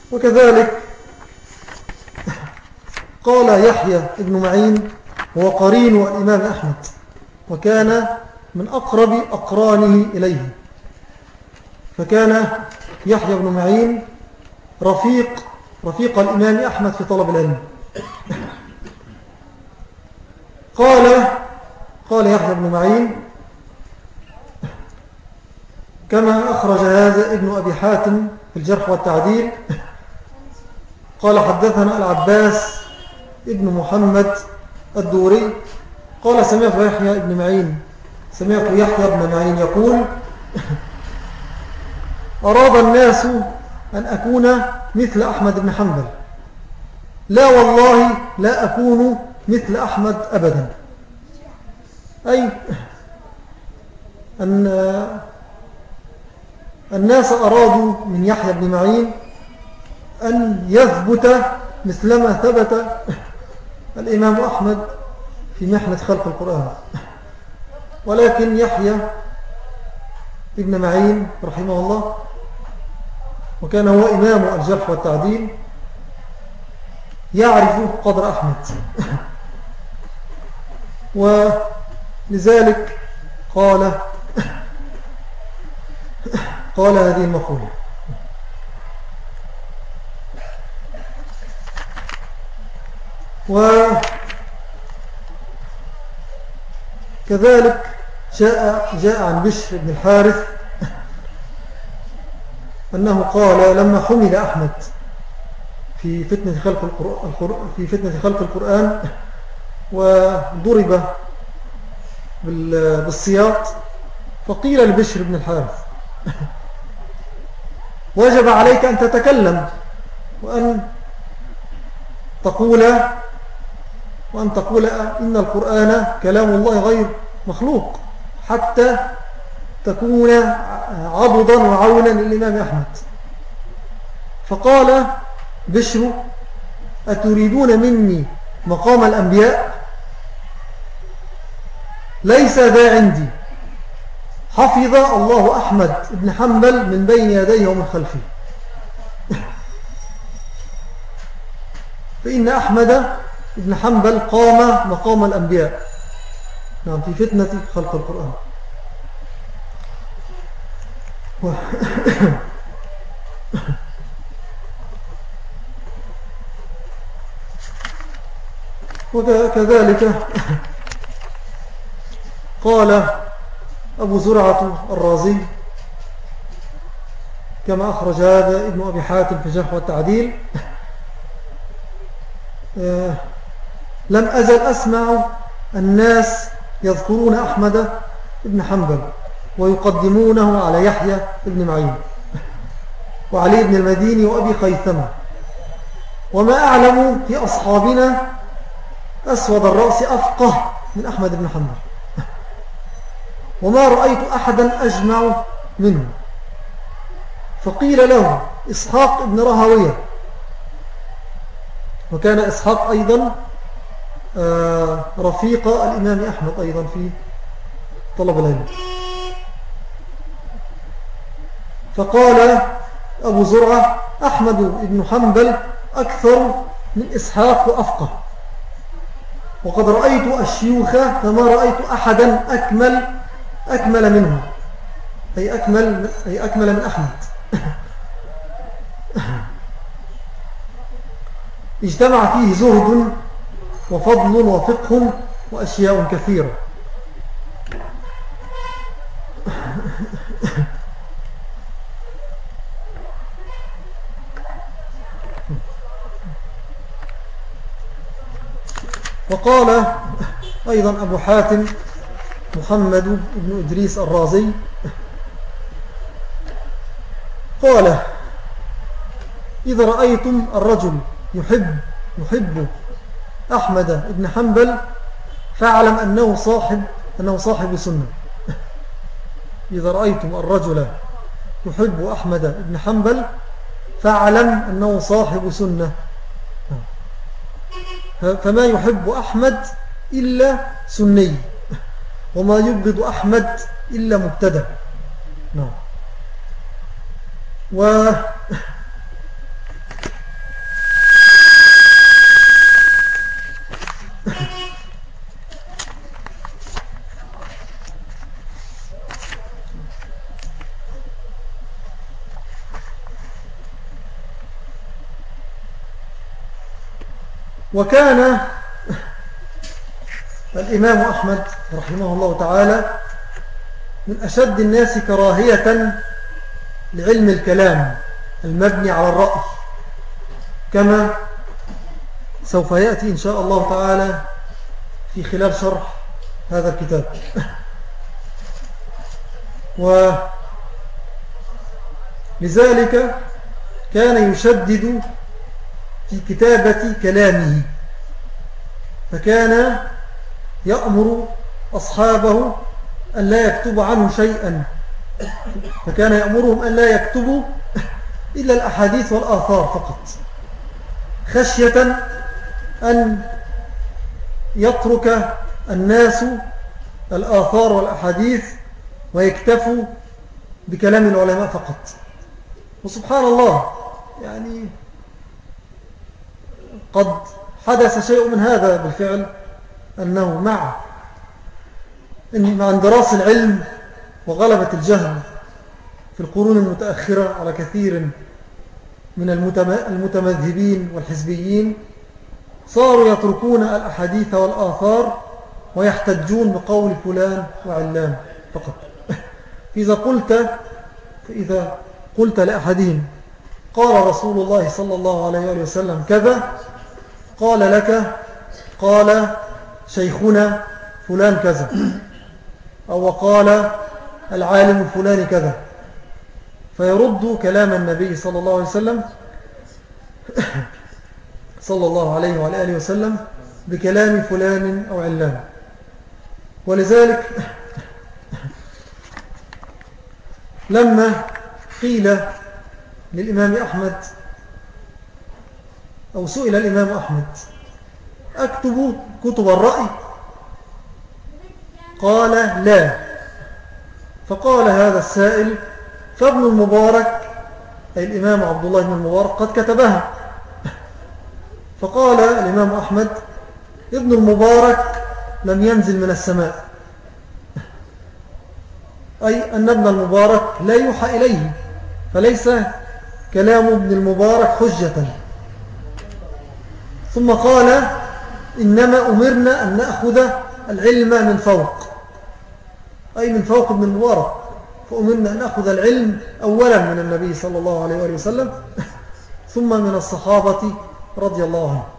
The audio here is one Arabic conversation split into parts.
وكذلك قال يحيى ابن معين هو قرين الإمام أحمد، وكان من أقرب أقرانه إليه، فكان يحيى بن معين رفيق الإمام أحمد في طلب العلم. قال يحيى بن معين كما أخرج هذا ابن أبي حاتم في الجرح والتعديل، قال حدثنا العباس ابن محمد الدوري قال سمعت يحيى بن معين يقول أراد الناس أن أكون مثل أحمد بن حنبل، لا والله لا أكون مثل أحمد أبدا. أي أن الناس أرادوا من يحيى بن معين أن يثبت مثلما ثبت الإمام أحمد في محنة خلق القرآن، ولكن يحيى ابن معين رحمه الله وكان هو إمام الجرح والتعديل يعرف قدر أحمد، ولذلك قال هذه المقولة. وكذلك جاء عن بشر بن الحارث أنه قال لما حمل أحمد في فتنة خلق القرآن وضرب بالسياط، فقيل لبشر بن الحارث وجب عليك أن تتكلم وأن تقول إن القرآن كلام الله غير مخلوق حتى تكون عضدا وعونا للإمام أحمد. فقال بشر أتريدون مني مقام الأنبياء؟ ليس ذا عندي، حفظ الله أحمد بن حنبل من بين يديه ومن خلفه. فإن أحمد بن حنبل قام مقام الأنبياء في فتنة خلق القرآن. وكذلك قال أبو زرعة الرازي كما أخرج هذا ابن أبي حاتم في الجرح والتعديل لم أزل أسمع الناس يذكرون أحمد بن حنبل ويقدمونه على يحيى بن معين وعلي بن المديني وأبي خيثمة، وما أعلم في أصحابنا أسود الرأس أفقه من أحمد بن حنبل، وما رأيت أحدا أجمع منه. فقيل له إسحاق بن راهويه، وكان إسحاق أيضا رفيق الإمام أحمد أيضا في طلب العلم. فقال أبو زرعة أحمد بن حنبل أكثر من إسحاق وأفقه، وقد رأيت الشيوخ فما رأيت أحدا أكمل منه، أي أكمل من أحمد. اجتمع فيه زهد وفضل وفقه وأشياء كثيرة. وقال أيضا أبو حاتم محمد بن إدريس الرازي قال إذا رأيتم الرجل يحب أحمد بن حنبل فاعلم أنه صاحب سنة. إذا رأيتم الرجل يحب أحمد بن حنبل فاعلم أنه صاحب سنة. فما يحب أحمد إلا سني، وما يبغض أحمد إلا مبتدع. وكان الإمام أحمد رحمه الله تعالى من أشد الناس كراهية لعلم الكلام المبني على الرأي، كما سوف يأتي إن شاء الله تعالى في خلال شرح هذا الكتاب. ولذلك كان يشدد في كتابة كلامه، فكان يأمر أصحابه أن لا يكتب عنه شيئا، فكان يأمرهم أن لا يكتبوا إلا الأحاديث والآثار فقط، خشية أن يترك الناس الآثار والأحاديث ويكتفوا بكلام العلماء فقط. وسبحان الله، يعني قد حدث شيء من هذا بالفعل، أنه مع اندراس العلم وغلبة الجهل في القرون المتأخرة على كثير من المتمذهبين والحزبيين، صاروا يتركون الأحاديث والآثار ويحتجون بقول فلان وعلان فقط. فإذا قلت لأحدهم قال رسول الله صلى الله عليه وسلم كذا، قال لك قال شيخنا فلان كذا، أو قال العالم الفلاني كذا، فيرد كلام النبي صلى الله عليه وسلم صلى الله عليه وعلى آله وسلم بكلام فلان أو علان. ولذلك لما قيل للإمام أحمد، أو سئل الإمام أحمد أكتب كتب الرأي؟ قال لا. فقال هذا السائل فابن المبارك، أي الإمام عبد الله بن المبارك، قد كتبها. فقال الإمام أحمد ابن المبارك لم ينزل من السماء، أي أن ابن المبارك لا يوحى إليه، فليس كلام ابن المبارك حجة. ثم قال إنما أمرنا أن نأخذ العلم من فوق، أي من فوق ابن المبارك، فأمرنا أن نأخذ العلم أولا من النبي صلى الله عليه وسلم، ثم من الصحابة رضي الله عنهم.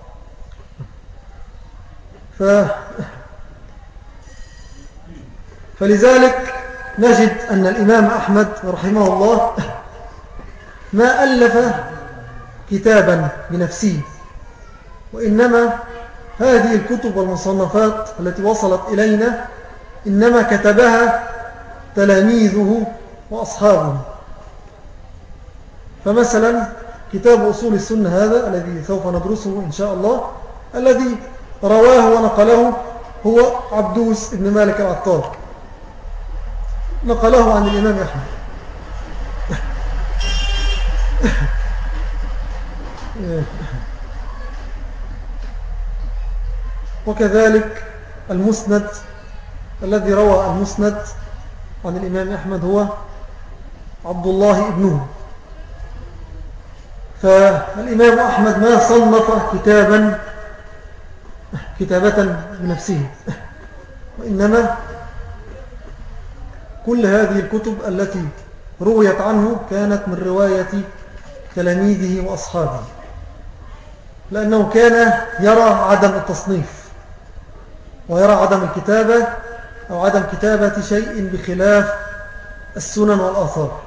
فلذلك نجد أن الإمام أحمد رحمه الله ما ألف كتابا بنفسه، وإنما هذه الكتب والمصنفات التي وصلت إلينا إنما كتبها تلاميذه وأصحابه. فمثلا كتاب أصول السنة هذا الذي سوف ندرسه إن شاء الله، الذي رواه ونقله هو عبدوس بن مالك العطار، نقله عن الإمام أحمد. وكذلك المسند الذي روى المسند عن الإمام أحمد هو عبد الله ابنه. فالإمام أحمد ما صنف كتابة بنفسه، وإنما كل هذه الكتب التي رويت عنه كانت من رواية تلاميذه وأصحابه، لأنه كان يرى عدم التصنيف ويرى عدم الكتابة أو عدم كتابة شيء بخلاف السنن والآثار.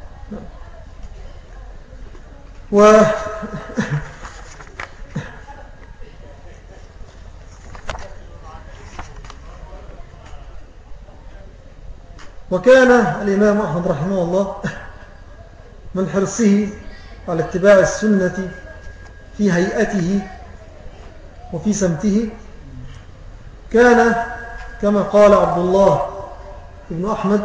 وكان الإمام أحمد رحمه الله من حرصه على اتباع السنة في هيئته وفي سمته، كان كما قال عبد الله بن أحمد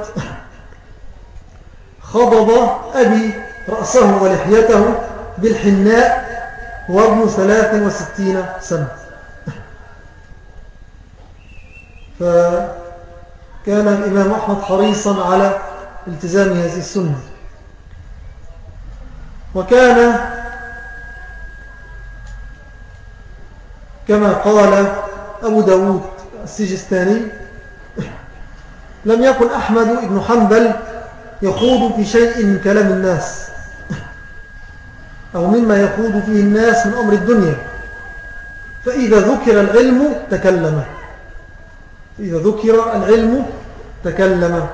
خضب أبي رأسه ولحيته بالحناء وابن 63 سنة. فكان الإمام أحمد حريصا على التزام هذه السنة. وكان كما قال أبو داود السجستاني: لم يكن أحمد بن حنبل يخوض في شيء من كلام الناس أو مما يخوض فيه الناس من أمر الدنيا، فإذا ذكر العلم تكلم. فإذا ذكر العلم تكلم.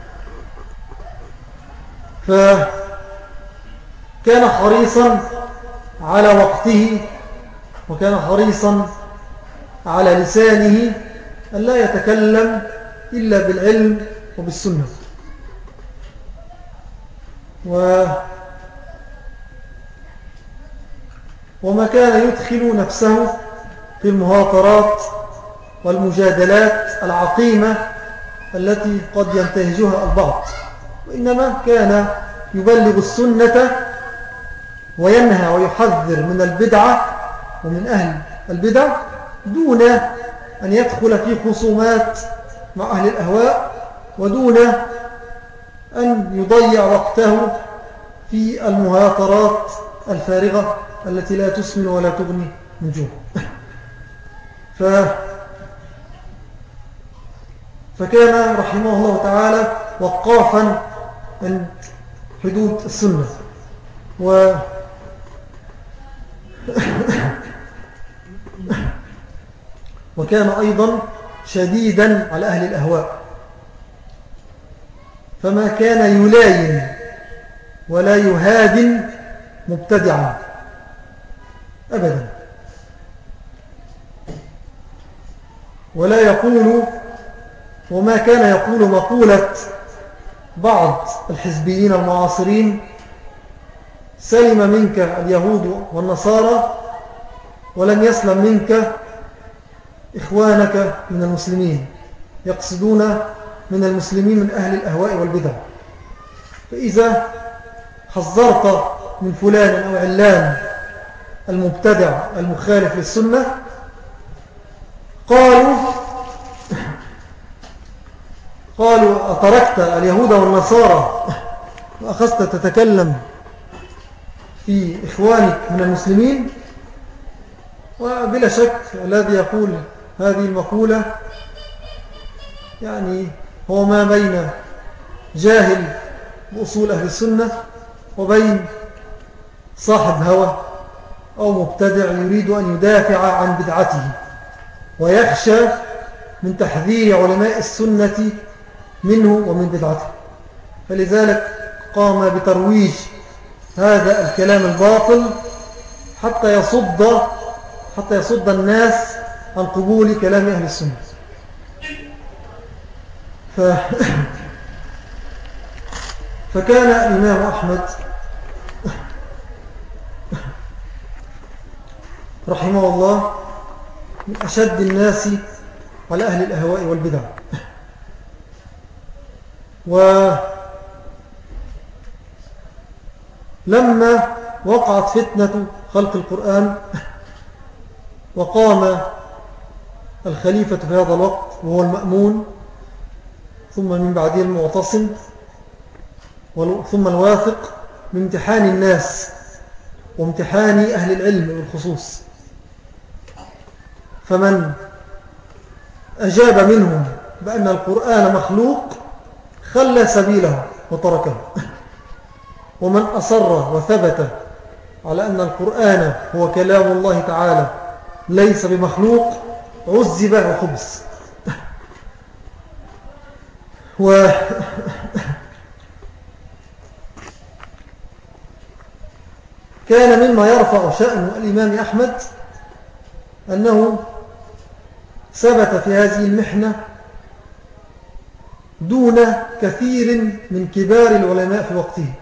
فكان حريصا على وقته، وكان حريصا على لسانه أن لا يتكلم إلا بالعلم وبالسنة. وما كان يدخل نفسه في المهاترات والمجادلات العقيمة التي قد ينتهجها البعض، وإنما كان يبلغ السنة وينهى ويحذر من البدعة ومن أهل البدع، دون أن يدخل في خصومات مع أهل الأهواء، ودون أن يضيع وقته في المهاترات الفارغة التي لا تسمن ولا تغني من جوع. فكان رحمه الله تعالى وقافا عند حدود السنة. وكان أيضا شديدا على أهل الأهواء، فما كان يلاين ولا يهادن مبتدعا أبدا، ولا يقول، وما كان يقول مقولة بعض الحزبيين المعاصرين: سلم منك اليهود والنصارى ولم يسلم منك إخوانك من المسلمين، يقصدون من المسلمين من أهل الأهواء والبدع. فإذا حذرت من فلان أو علان المبتدع المخالف للسنة، قالوا أتركت اليهود والنصارى وأخذت تتكلم في إخوانك من المسلمين؟ وبلا شك الذي يقول هذه المقولة يعني هو ما بين جاهل بأصول أهل السنة وبين صاحب هوى أو مبتدع يريد أن يدافع عن بدعته ويخشى من تحذير علماء السنة منه ومن بدعته، فلذلك قام بترويج هذا الكلام الباطل حتى يصد الناس عن قبول كلام أهل السنة. فكان الإمام أحمد رحمه الله من أشد الناس على أهل الأهواء والبدع. ولما وقعت فتنة خلق القرآن وقام الخليفة في هذا الوقت وهو المأمون، ثم من بعده المعتصم، ثم الواثق، من امتحان الناس وامتحان أهل العلم بالخصوص، فمن أجاب منهم بأن القرآن مخلوق خلى سبيله وتركه، ومن أصر وثبت على أن القرآن هو كلام الله تعالى ليس بمخلوق عذب وحبس. كان مما يرفع شأن الإمام أحمد أنه ثبت في هذه المحنة دون كثير من كبار العلماء في وقته.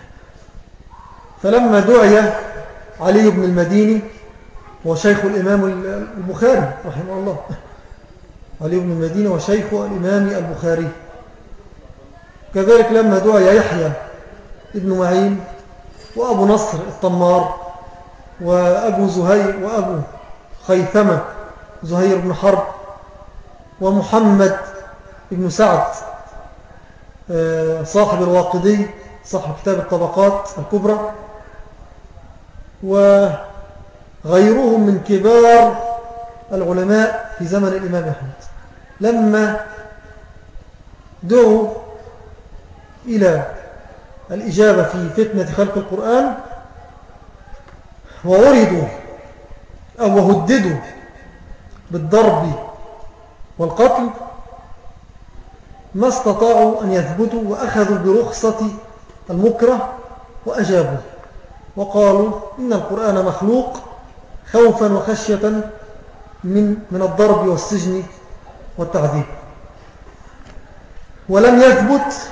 فلما دعي علي بن المديني وشيخ الإمام البخاري رحمه الله، علي بن المديني وشيخ الإمام البخاري، كذلك لما دعي يحيى ابن معين وأبو نصر الطمار وأبو زهير وأبو خيثمة زهير بن حرب ومحمد بن سعد صاحب الواقدي صاحب كتاب الطبقات الكبرى، وغيرهم من كبار العلماء في زمن الإمام أحمد لما دعوا إلى الإجابة في فتنة خلق القرآن وعرضوا أو وهددوا بالضرب والقتل ما استطاعوا أن يثبتوا وأخذوا برخصة المكره وأجابوا وقالوا إن القرآن مخلوق خوفا وخشية من الضرب والسجن والتعذيب. ولم يثبت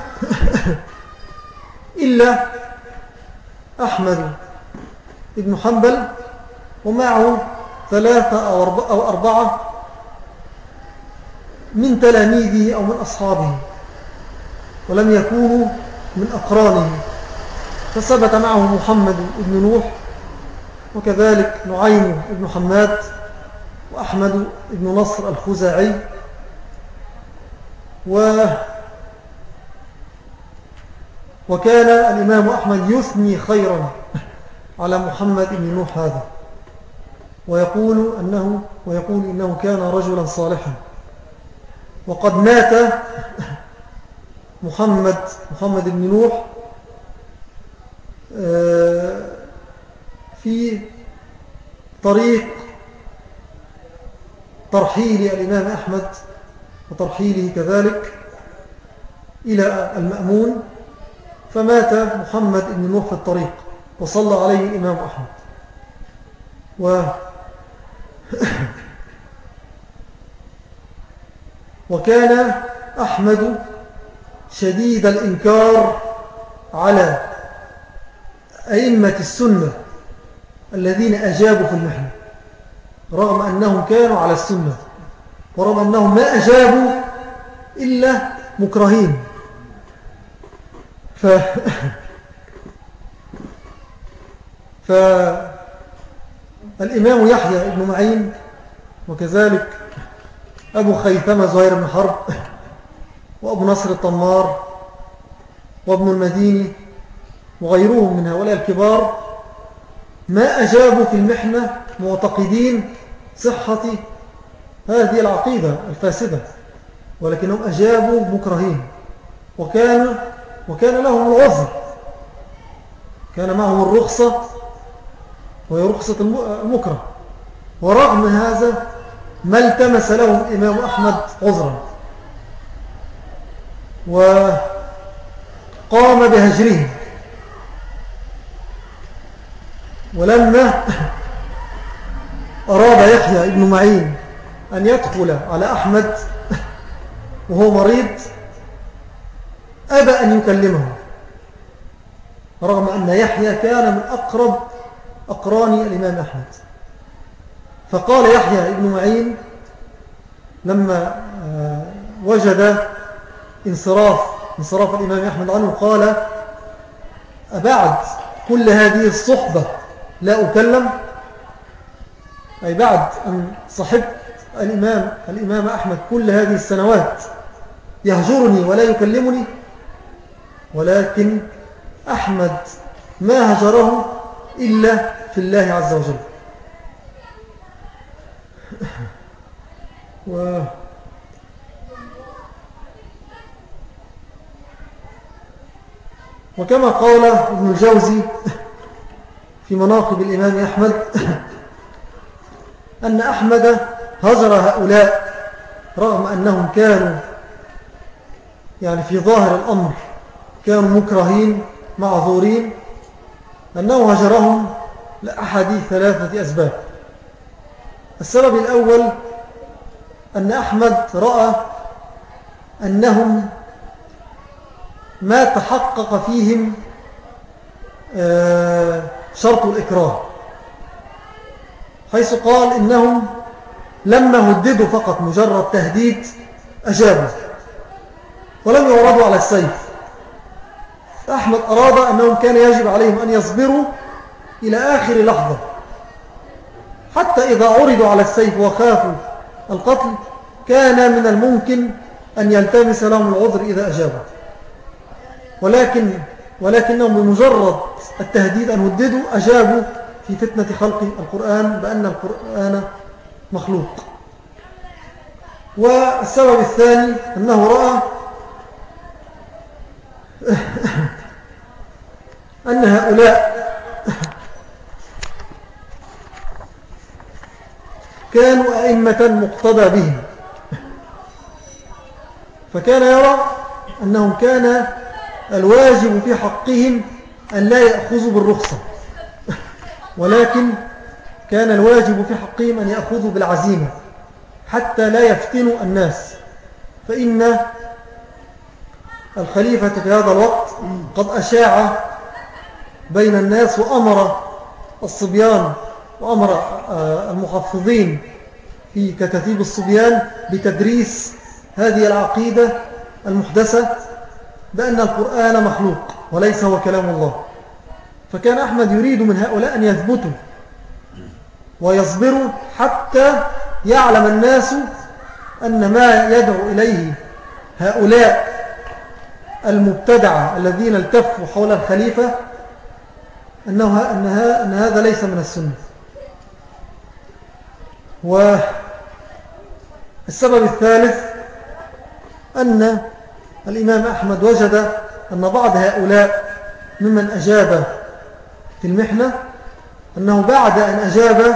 إلا أحمد بن حنبل ومعه 3 أو 4 من تلاميذه أو من أصحابه ولم يكونوا من أقرانه، فثبت معه محمد بن نوح وكذلك نعيم بن حماد وأحمد بن نصر الخزاعي وكان الإمام أحمد يثني خيرا على محمد بن نوح هذا ويقول إنه كان رجلا صالحا. وقد مات محمد بن نوح في طريق ترحيل الإمام أحمد وترحيله كذلك إلى المأمون، فمات محمد بن نوح في الطريق وصلى عليه الإمام أحمد. وكان أحمد شديد الإنكار على أئمة السنة الذين أجابوا في المحنة رغم أنهم كانوا على السنة ورغم أنهم ما أجابوا إلا مكرهين. فالإمام يحيى بن معين وكذلك أبو خيثمة زهير بن حرب وأبو نصر الطمار وابن المديني وغيرهم من هؤلاء الكبار ما أجابوا في المحنة معتقدين صحة هذه العقيدة الفاسدة، ولكنهم أجابوا مكرهين وكان لهم العذر، كان معهم الرخصة وهي رخصة المكره، ورغم هذا ما التمس لهم الإمام أحمد عذرا وقام بهجرهم. ولما أراد يحيى بن معين أن يدخل على أحمد وهو مريض أبى أن يكلمه رغم أن يحيى كان من أقرب أقران الإمام أحمد. فقال يحيى بن معين لما وجد انصراف الإمام أحمد عنه قال: أبعد كل هذه الصحبة لا أكلم، أي بعد أن صحبت الإمام أحمد كل هذه السنوات يهجرني ولا يكلمني. ولكن أحمد ما هجره إلا في الله عز وجل. وكما قال ابن الجوزي في مناقب الإمام أحمد أن أحمد هجر هؤلاء رغم أنهم كانوا يعني في ظاهر الأمر كانوا مكرهين معذورين، أنه هجرهم لأحد 3 أسباب. السبب الأول أن أحمد رأى أنهم ما تحقق فيهم شرط الإكراه، حيث قال إنهم لما هددوا فقط مجرد تهديد أجابوا ولم يعرضوا على السيف. أحمد أراد أنهم كان يجب عليهم أن يصبروا إلى آخر لحظة، حتى إذا عرضوا على السيف وخافوا القتل كان من الممكن أن يلتمس لهم العذر إذا أجابوا، ولكنهم بمجرد التهديد أن هددوا أجابوا في فتنة خلق القرآن بأن القرآن مخلوق. والسبب الثاني أنه رأى أن هؤلاء كانوا أئمة مقتدى بهم، فكان يرى أنهم كان الواجب في حقهم أن لا يأخذوا بالرخصة، ولكن كان الواجب في حقهم أن يأخذوا بالعزيمة حتى لا يفتنوا الناس، فإن الخليفة في هذا الوقت قد أشاع بين الناس وأمر الصبيان وأمر المحفظين في كتاتيب الصبيان بتدريس هذه العقيدة المحدثة بأن القرآن مخلوق وليس هو كلام الله. فكان أحمد يريد من هؤلاء أن يثبتوا ويصبروا حتى يعلم الناس أن ما يدعو إليه هؤلاء المبتدعة الذين التفوا حول الخليفة أن هذا ليس من السنة. والسبب الثالث أن الإمام أحمد وجد أن بعض هؤلاء ممن أجاب في المحنة أنه بعد أن أجاب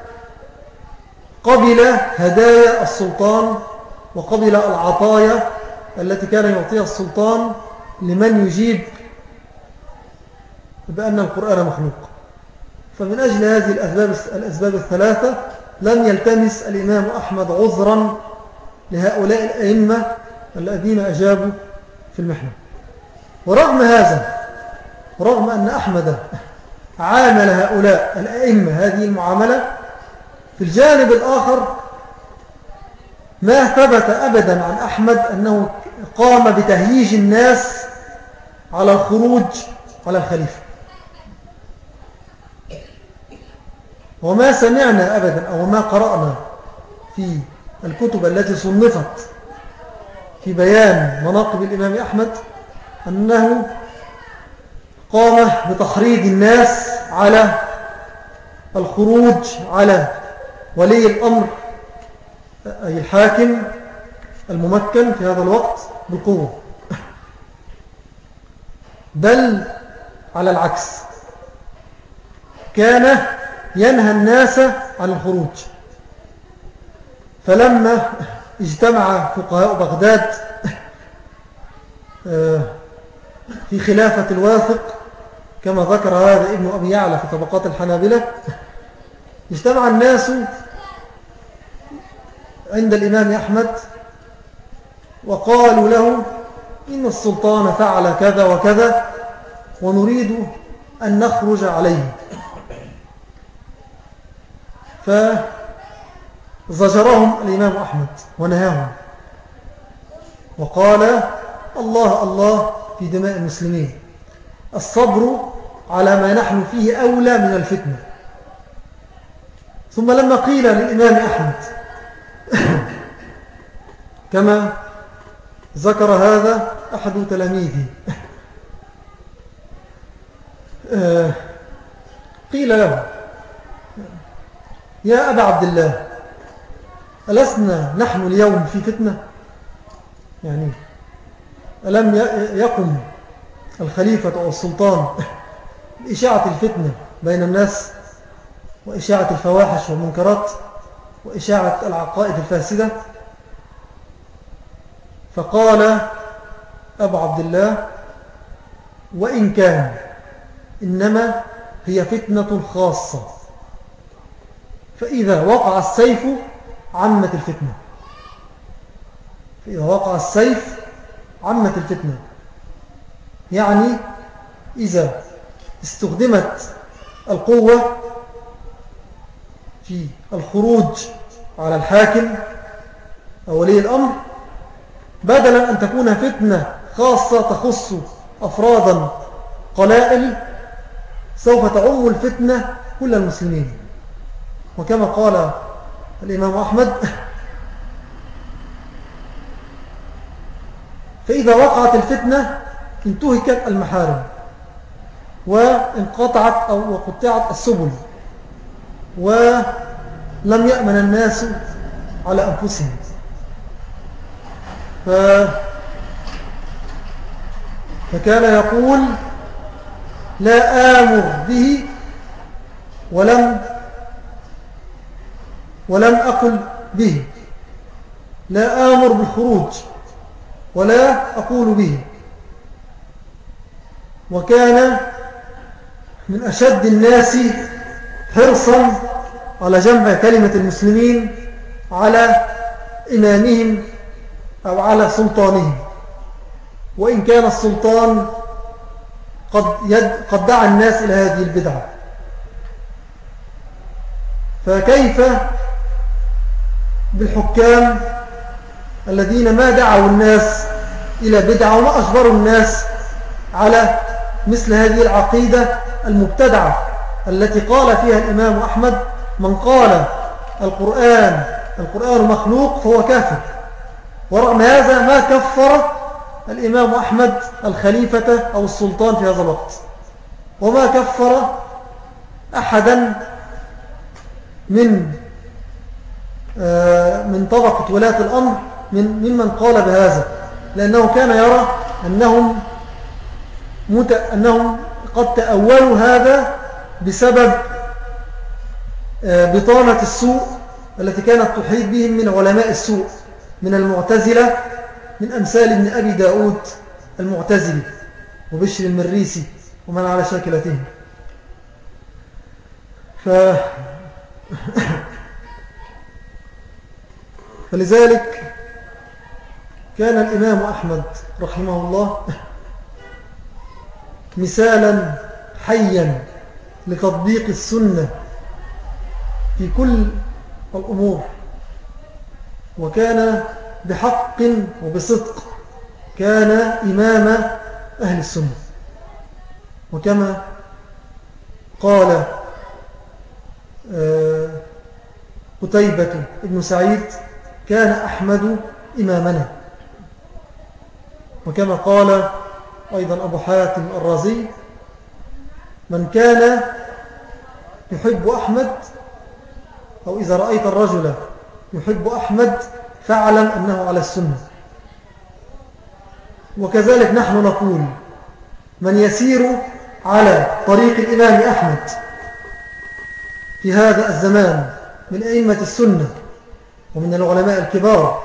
قبل هدايا السلطان وقبل العطايا التي كان يعطيها السلطان لمن يجيب بأن القرآن مخلوق. فمن أجل هذه الأسباب الثلاثة لم يلتمس الإمام أحمد عذرا لهؤلاء الأئمة الذين أجابوا في المحنة. ورغم هذا، رغم أن أحمد عامل هؤلاء الأئمة هذه المعاملة، في الجانب الآخر ما ثبت أبدا عن أحمد أنه قام بتهييج الناس على الخروج على الخليفة. وما سمعنا أبدا أو ما قرأنا في الكتب التي صنفت في بيان مناقب الإمام أحمد أنه قام بتحريض الناس على الخروج على ولي الأمر أي الحاكم الممكن في هذا الوقت بالقوة، بل على العكس كان ينهى الناس عن الخروج. فلما اجتمع فقهاء بغداد في خلافة الواثق كما ذكر هذا ابن أبي يعلى في طبقات الحنابلة، اجتمع الناس عند الإمام أحمد وقالوا له إن السلطان فعل كذا وكذا ونريد أن نخرج عليه. فزجرهم الإمام أحمد ونهاهم وقال الله الله في دماء المسلمين، الصبر على ما نحن فيه أولى من الفتنة. ثم لما قيل للإمام أحمد كما ذكر هذا أحد تلاميذه قيل له يا أبا عبد الله ألسنا نحن اليوم في فتنة؟ يعني ألم يقم الخليفة أو السلطان بإشاعة الفتنة بين الناس وإشاعة الفواحش والمنكرات وإشاعة العقائد الفاسدة؟ فقال أبو عبد الله وإن كان إنما هي فتنة خاصة، فإذا وقع السيف عمت الفتنة. فإذا وقع السيف عمت الفتنة، يعني إذا استخدمت القوة في الخروج على الحاكم أو ولي الأمر بدلا أن تكون فتنة خاصة تخص أفرادا قلائل، سوف تعم الفتنة كل المسلمين. وكما قال الإمام أحمد فإذا وقعت الفتنة انتهكت المحارم وانقطعت أو وقطعت السبل لم يأمن الناس على أنفسهم. فكان يقول لا آمر به ولم أقل به، لا آمر بالخروج ولا أقول به. وكان من أشد الناس حرصا على جمع كلمة المسلمين على إمامهم أو على سلطانهم، وإن كان السلطان قد دعا الناس إلى هذه البدعة. فكيف بالحكام الذين ما دعوا الناس إلى بدعة وما أجبروا الناس على مثل هذه العقيدة المبتدعة التي قال فيها الإمام أحمد من قال القرآن مخلوق فهو كافر. ورغم هذا ما كفر الإمام أحمد الخليفة أو السلطان في هذا الوقت، وما كفر أحدا من طبقة ولاة الأمر ممن قال بهذا، لأنه كان يرى أنهم قد تأولوا هذا بسبب بطانة السوء التي كانت تحيط بهم من علماء السوء من المعتزلة، من أمثال ابن أبي داود المعتزلي وبشر المريسي ومن على شاكلتهم. فلذلك كان الإمام أحمد رحمه الله مثالا حيا لتطبيق السنة في كل الأمور، وكان بحق وبصدق كان إمام أهل السنة. وكما قال قتيبة ابن سعيد كان أحمد إمامنا، وكما قال أيضا أبو حاتم الرازي من كان يحب أحمد أو إذا رأيت الرجل يحب أحمد فاعلم أنه على السنة. وكذلك نحن نقول من يسير على طريق الإمام أحمد في هذا الزمان من أئمة السنة ومن العلماء الكبار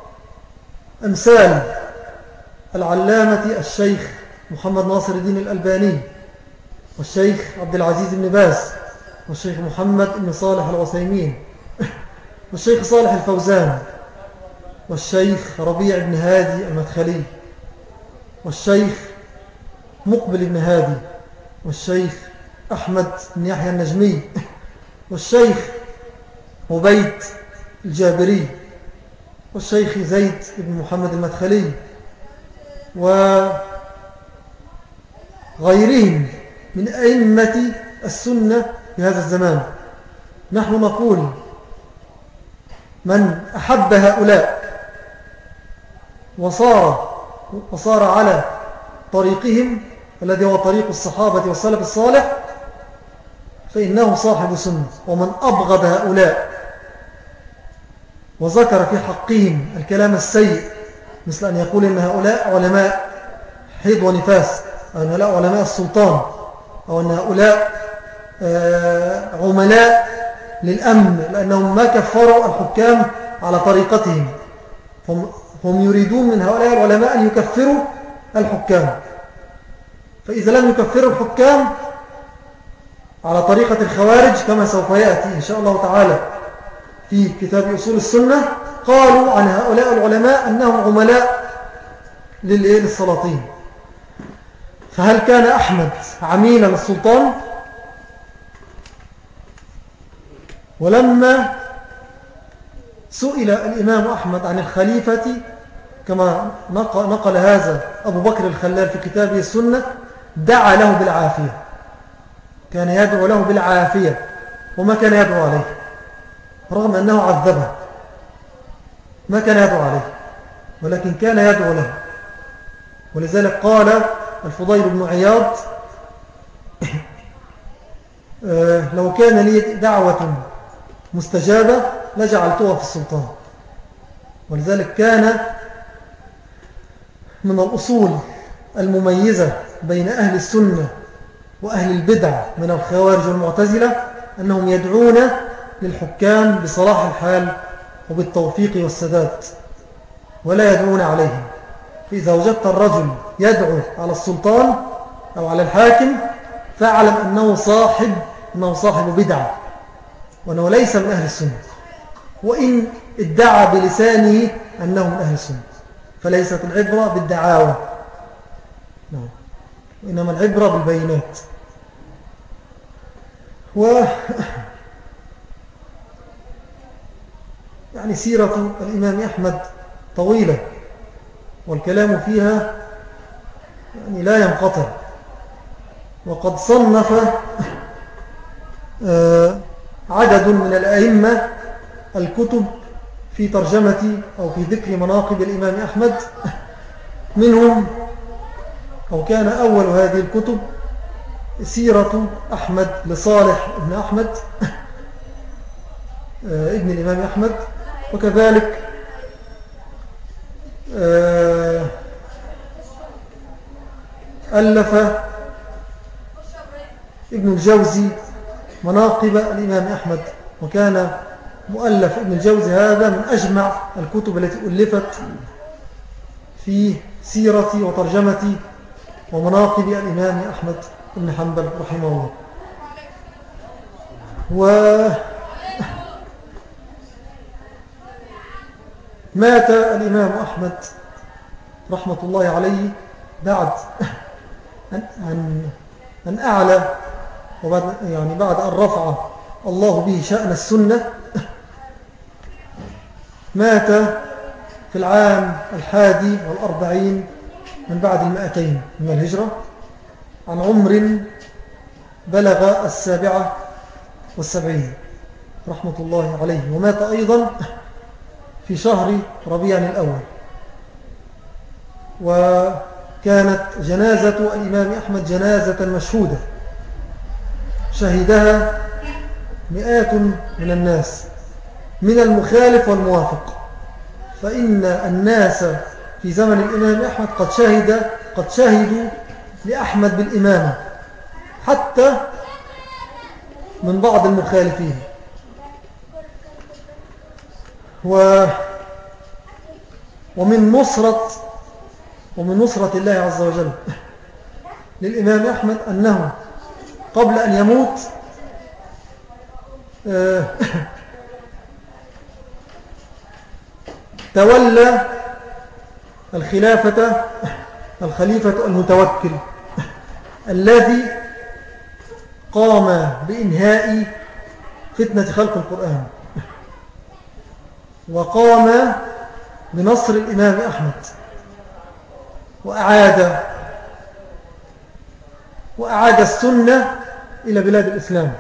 أمثال العلامة الشيخ محمد ناصر الدين الألباني، والشيخ عبد العزيز بن باز، والشيخ محمد بن صالح العثيمين، والشيخ صالح الفوزان، والشيخ ربيع بن هادي المدخلي، والشيخ مقبل بن هادي، والشيخ أحمد بن يحيى النجمي، والشيخ عبيد الجابري، والشيخ زيد بن محمد المدخلي، وغيرهم من أئمة السنة في هذا الزمان. نحن نقول من أحب هؤلاء وصار على طريقهم الذي هو طريق الصحابة والسلف الصالح فإنه صاحب سنة. ومن أبغض هؤلاء وذكر في حقهم الكلام السيء مثل أن يقول إن هؤلاء علماء حيض ونفاس، أو أن هؤلاء علماء السلطان، أو أن هؤلاء عملاء للأمن لأنهم ما كفروا الحكام على طريقتهم، هم يريدون من هؤلاء العلماء أن يكفروا الحكام. فإذا لم يكفروا الحكام على طريقة الخوارج كما سوف يأتي إن شاء الله تعالى في كتاب أصول السنة، قالوا عن هؤلاء العلماء أنهم عملاء للسلاطين. فهل كان أحمد عميلا للسلطان؟ ولما سئل الإمام أحمد عن الخليفة كما نقل هذا أبو بكر الخلال في كتابه السنة دعا له بالعافية، كان يدعو له بالعافية وما كان يدعو عليه، رغم أنه عذبه ما كان يدعو عليه ولكن كان يدعو له. ولذلك قال الفضيل بن عياض لو كان لي دعوة مستجابة لجعلتها في السلطان. ولذلك كان من الأصول المميزة بين أهل السنة وأهل البدع من الخوارج والمعتزلة أنهم يدعون للحكام بصلاح الحال وبالتوفيق والسداد ولا يدعون عليهم. فإذا وجدت الرجل يدعو على السلطان أو على الحاكم فاعلم أنه صاحب بدعة وأنه ليس من أهل السنة، وإن ادعى بلسانه أنه من أهل السنة. فليست العبرة بالدعاوى، وإنما العبرة بالبينات. يعني سيرة الإمام أحمد طويلة والكلام فيها يعني لا ينقطع، وقد صنف عدد من الأئمة الكتب في ترجمة أو في ذكر مناقب الإمام أحمد. منهم أو كان أول هذه الكتب سيرة أحمد لصالح ابن أحمد ابن الإمام أحمد، وكذلك ألف ابن الجوزي مناقب الإمام أحمد، وكان مؤلف ابن الجوزي هذا من أجمع الكتب التي ألفت في سيرة وترجمة ومناقب الإمام أحمد بن حنبل رحمه الله. مات الإمام أحمد رحمة الله عليه بعد أن أعلى وبعد بعد أن رفع الله به شأن السنة. مات في العام 41 من بعد 200 من الهجرة عن عمر بلغ 77 رحمة الله عليه. ومات أيضا في شهر ربيع الأول. وكانت جنازة الإمام أحمد جنازة مشهودة شهدها مئات من الناس من المخالف والموافق، فإن الناس في زمن الإمام أحمد قد شهدوا لأحمد بالإمامة حتى من بعض المخالفين. ومن نصرة الله عز وجل للإمام أحمد أنه قبل أن يموت تولى الخليفة المتوكل الذي قام بإنهاء فتنة خلق القرآن، وقام بنصر الإمام أحمد، وأعاد السنة إلى بلاد الإسلام.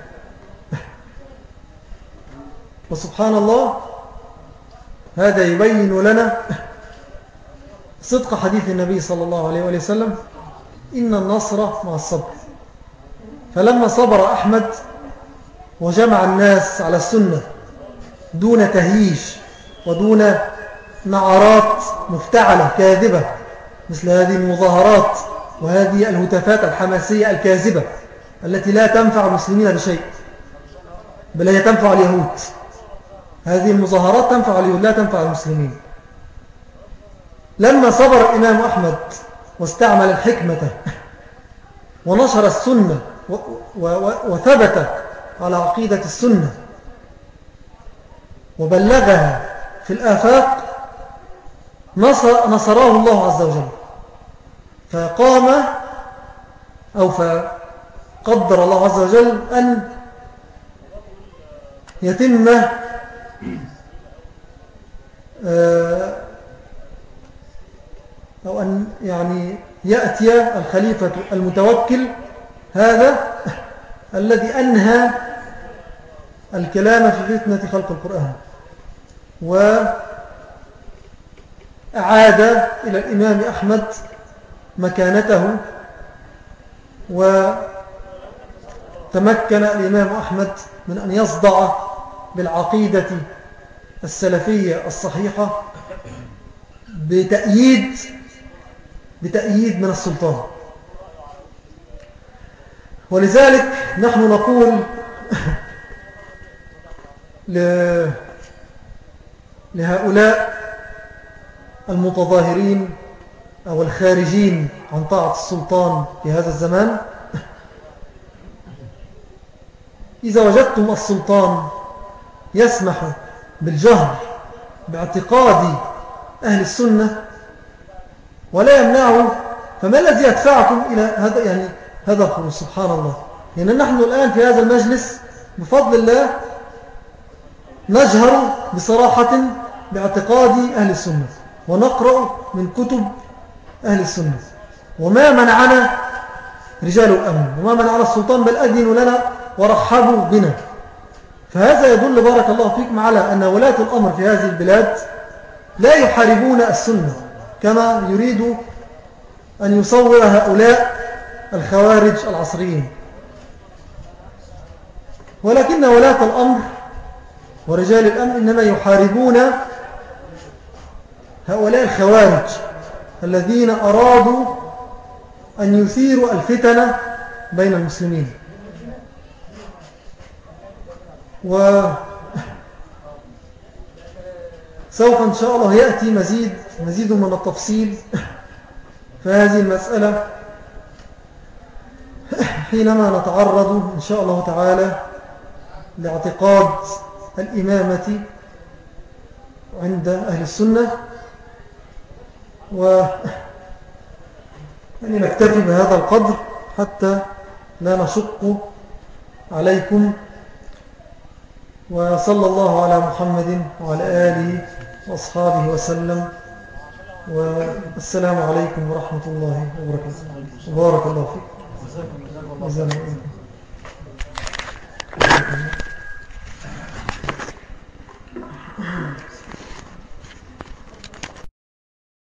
وسبحان الله، هذا يبين لنا صدق حديث النبي صلى الله عليه وسلم: إن النصر مع الصبر. فلما صبر أحمد وجمع الناس على السنة دون تهييش ودون نعرات مفتعلة كاذبة مثل هذه المظاهرات وهذه الهتافات الحماسية الكاذبة التي لا تنفع المسلمين بشيء، بل هي تنفع اليهود. هذه المظاهرات تنفع اليهود لا تنفع المسلمين. لما صبر الإمام أحمد واستعمل الحكمة ونشر السنة وثبت على عقيدة السنة وبلغها في الآفاق، نصره الله عز وجل. فقام أو فقدر الله عز وجل أن يتم أو أن يأتي الخليفة المتوكل هذا الذي أنهى الكلام في فتنة خلق القرآن، وأعاد إلى الإمام أحمد مكانته، وتمكن الإمام أحمد من أن يصدع بالعقيدة السلفية الصحيحة بتأييد من السلطان. ولذلك نحن نقول لهؤلاء المتظاهرين أو الخارجين عن طاعة السلطان في هذا الزمان: إذا وجدتم السلطان يسمح بالجهر باعتقاد أهل السنة ولا يمنعه، فما الذي يدفعكم إلى هذا؟ يعني هذا الخروج. سبحان الله. لأن نحن الآن في هذا المجلس بفضل الله نجهر بصراحة باعتقاد أهل السنة ونقرأ من كتب أهل السنة، وما منعنا رجال الأمن وما منعنا السلطان، بل أذنوا لنا ورحبوا بنا. فهذا يدل بارك الله فيكم على أن ولاة الأمر في هذه البلاد لا يحاربون السنة كما يريد أن يصور هؤلاء الخوارج العصريين، ولكن ولاة الأمر ورجال الأمن إنما يحاربون هؤلاء الخوارج الذين أرادوا أن يثيروا الفتنة بين المسلمين. وسوف إن شاء الله يأتي مزيد من التفصيل في هذه المسألة حينما نتعرض إن شاء الله تعالى لاعتقاد الإمامة عند أهل السنة. يعني نكتفي بهذا القدر حتى لا نشق عليكم. وصلى الله على محمد وعلى آله وأصحابه وسلم، والسلام عليكم ورحمة الله وبركاته. بارك الله فيكم.